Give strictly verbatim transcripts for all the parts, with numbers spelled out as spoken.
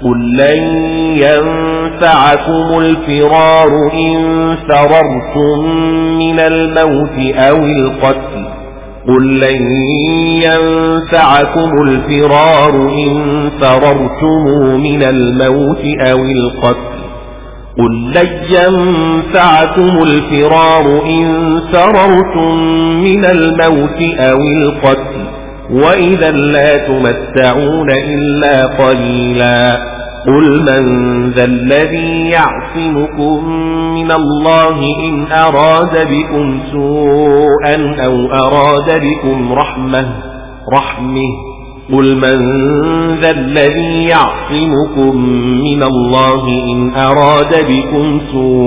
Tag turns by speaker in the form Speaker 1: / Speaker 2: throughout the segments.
Speaker 1: قل لن ينفعكم الفرار إن فررتم من الموت أو القتل قل لن ينفعكم الفرار إن فررتم من الموت أو القتل قل لن ينفعكم الفرار إن فررتم من الموت أو القتل وإذا لا تمتعون إلا قليلا قل من ذا الذي يعصمكم من الله إن أراد بكم سوءا أو أراد بكم رحمة رحمه قل من ذا الذي يعصمكم من الله إن أراد بكم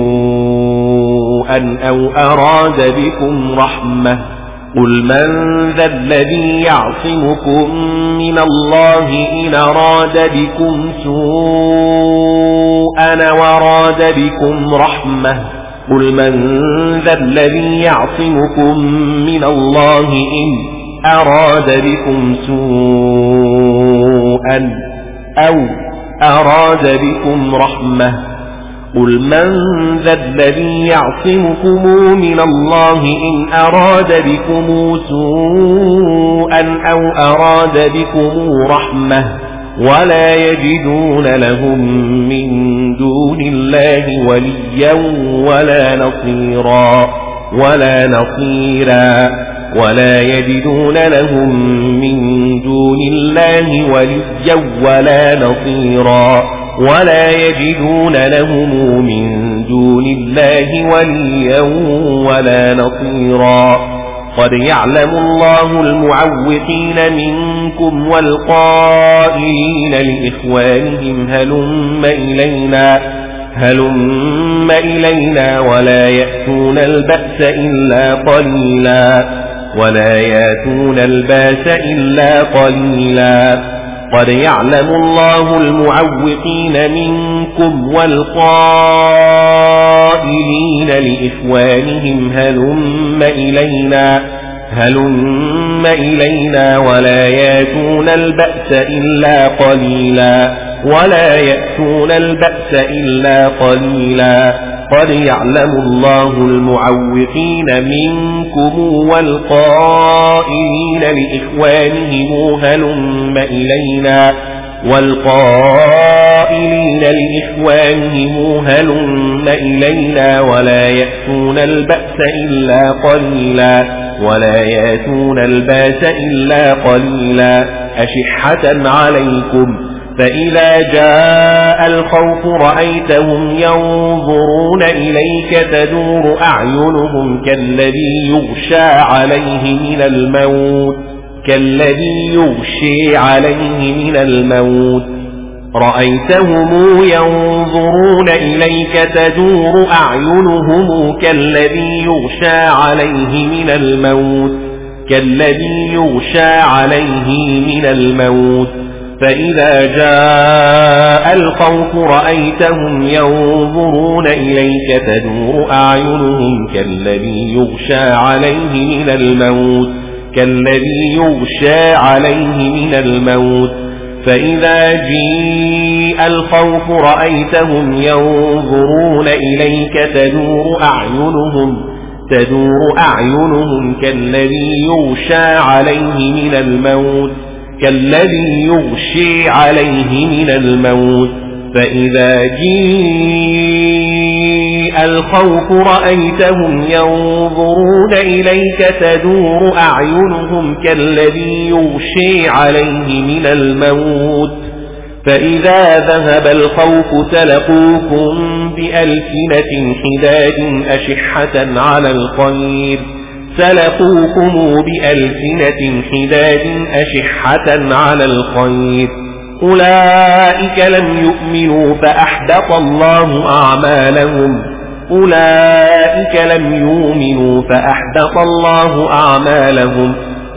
Speaker 1: سوءا أو أراد بكم رحمة قل من ذا الذي يعصمكم من الله إن أراد بكم سوءا وأراد بكم رحمة قل من ذا الذي يعصمكم من الله إن أراد بكم سوءا أو أراد بكم رحمة قل من ذا الذي يعصمكم من الله إن أراد بكم سوءا أو أراد بكم رحمة ولا يجدون لهم من دون الله وليا ولا نصيرا ولا نصيرا ولا يجدون لهم من دون الله وليا ولا نصيرا ولا يجدون لهم من دون الله وليا ولا نصيرا قد يعلم الله المعوقين منكم والقائلين لإخوانهم هلم إلينا هلم إلينا ولا يأتون البأس إلا قليلا ولا يأتون الباس إلا قليلا قد يعلم الله المعوقين منكم والقائلين لإخوانهم هلم إلينا هلم إلينا ولا يأتون البأس إلا قليلا ولا يأتون البأس إلا قليلا قد يعلم الله المعوقين منكم والقائلين لإخوانهم هلم إلينا والقائلين لإخوانهم هلم إلينا ولا يأتون البأس إلا قليلا ولا يأتون الباس إلا قليلا أشحة عليكم فإذا جاء الخوف رأيتهم ينظرون إليك تدور أعينهم كالذي يغشى عليه من الموت كالذي يغشي عليه من الموت رأيتهم ينظرون إليك تدور أعينهم كالذي يغشى عليه من الموت كالذي يغشى عليه من الموت فإذا جاء الخوف رأيتهم ينظرون إليك تدور أعينهم كالذي يغشى عليه من الموت كالذي يغشى عليه من الموت فإذا جاء الخوف رأيتهم ينظرون إليك تدور أعينهم تدور أعينهم كالذي يغشى عليه من الموت كالذي يغشي عليه من الموت فإذا جاء الخوف رأيتهم ينظرون إليك تدور أعينهم كالذي يغشي عليه من الموت فإذا ذهب الخوف سلقوكم بألسنة حداد أشحة على الخير سلقوكم بألسنة حداد أشحة على الخير أولئك لم يؤمنوا فأحبط الله أعمالهم أولئك لم يؤمنوا فأحبط الله أعمالهم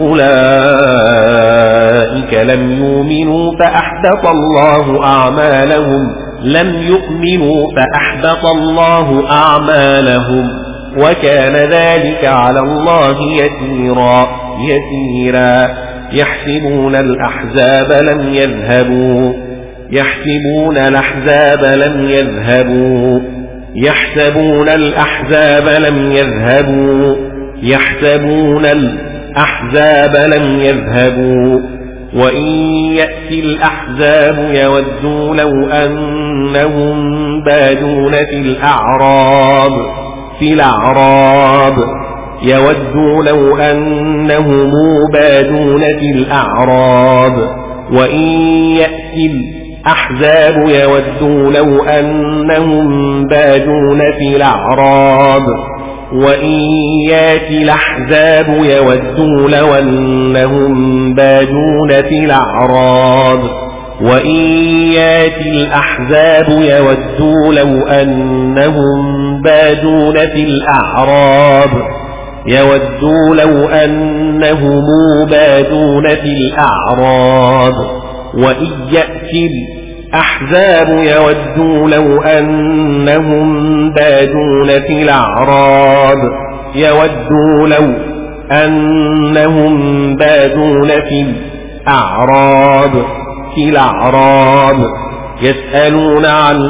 Speaker 1: أولئك لم يؤمنوا فأحبط الله أعمالهم لم يؤمنوا فأحبط الله أعمالهم وكان ذلك على الله يسيرا يسيرا يحسبون الأحزاب لم يذهبوا يحسبون الأحزاب لم يذهبوا يحسبون الأحزاب لم يذهبوا يحسبون الأحزاب لم يذهبوا وإن يأتي الأحزاب يودوا لو أنهم بادون في الأعراب في الأعراب يودوا لو أنهم بادون في الأعراب وإن يأتي الأحزاب يودوا لو أنهم بادون في الأعراب وإن يأتي الأحزاب يودوا لو أنهم بادون في الأعراب وإن يأتي الأحزاب يودوا لو أنهم بادون في الأعراب يودوا لو أنهم بادون في الأعراب وإن يأتي الأحزاب يودوا لو أنهم بادون في الأعراب يودوا لو أنهم بادون في الأعراب في الأعراب يسألون عن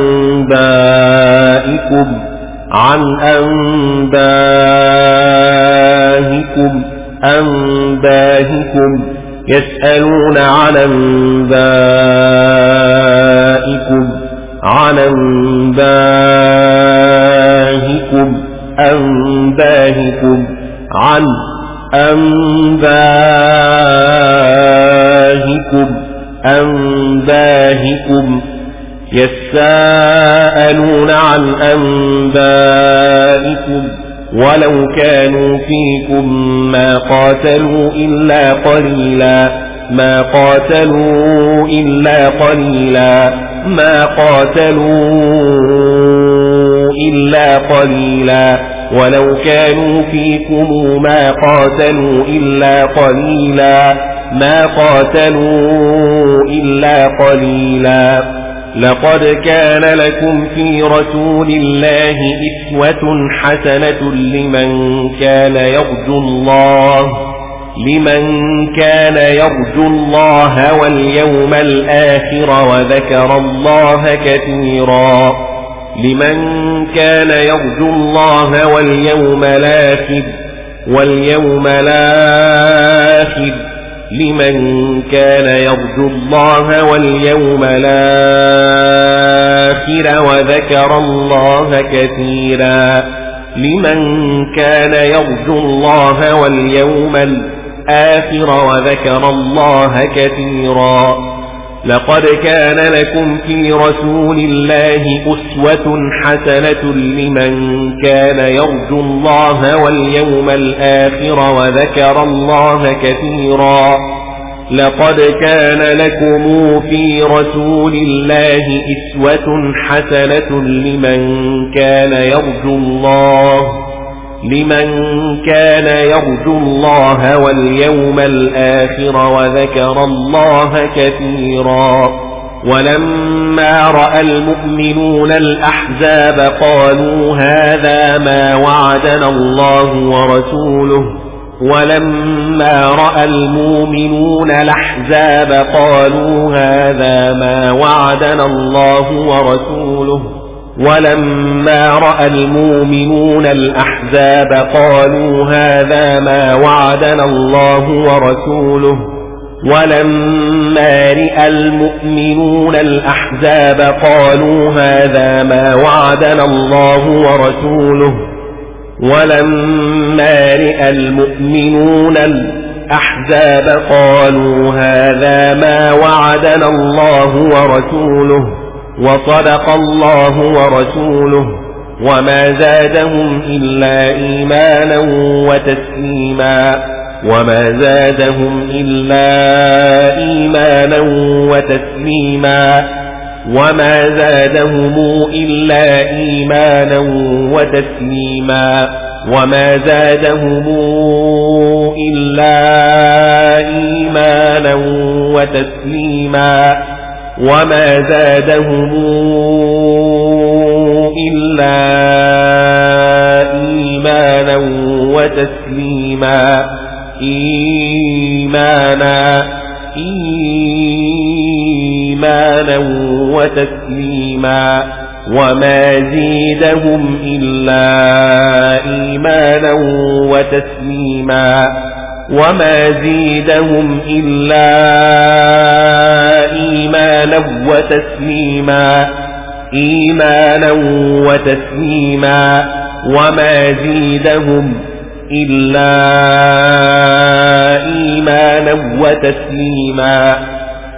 Speaker 1: أنبائكم عن أنبائكم أنبائكم يسألون عن أنبائكم عن أنبائكم أنبائكم عن أنبائكم أنبائكم يسألون عن أنبائكم ولو كانوا فيكم ما قاتلوا إلا قليلا ما قاتلوا إلا قليلا ما قاتلوا إلا قليلا ولو كانوا فيكم ما قاتلوا إلا قليلا ما قاتلوا إلا قليلا لقد كان لكم في رسول الله أسوة حسنة لمن كان يرجو الله لمن كان يرجو الله واليوم الآخر وذكر الله كثيرا لمن كان يرجو الله واليوم الآخر واليوم الآخر لمن كان يرجو الله واليوم الآخر وذكر الله كثيرا لمن كان يرجو الله واليوم الآخر وذكر الله كثيرا لقد كان لكم في رسول الله أسوة حسنة لمن كان يرجو الله واليوم الآخر وذكر الله كثيرا لقد كان لكم في رسول الله أسوة حسنة لمن كان يرجو الله لمن كان يرجو الله واليوم الآخر وذكر الله كثيرا ولما رأى المؤمنون الأحزاب قالوا هذا ما وعدنا الله ورسوله ولما رأى المؤمنون الأحزاب قالوا هذا ما وعدنا الله ورسوله ولما رأى المؤمنون الأحزاب قالوا هذا ما وعدنا الله ورسوله ولما رأى المؤمنون الأحزاب قالوا هذا ما وعدنا الله ورسوله ولما رأى المؤمنون الأحزاب قالوا هذا ما وعدنا الله ورسوله وصدق الله ورسوله وما زادهم إلا إيمانا وتسليما وما زادهم إلا إيمانا وتسليما وما زادهم إلا إيمانا وتسليما وما زادهم إلا إيمانا وتسليما وما زادهم إلا إيمانا وتسليما إيمانا إيمانا وتسليما وما زيدهم إلا إيمانا وتسليما وما زيدهم إلا إيمانا وتسليما إيمانا وتسليما وما زيدهم إلا إيمانا وتسليما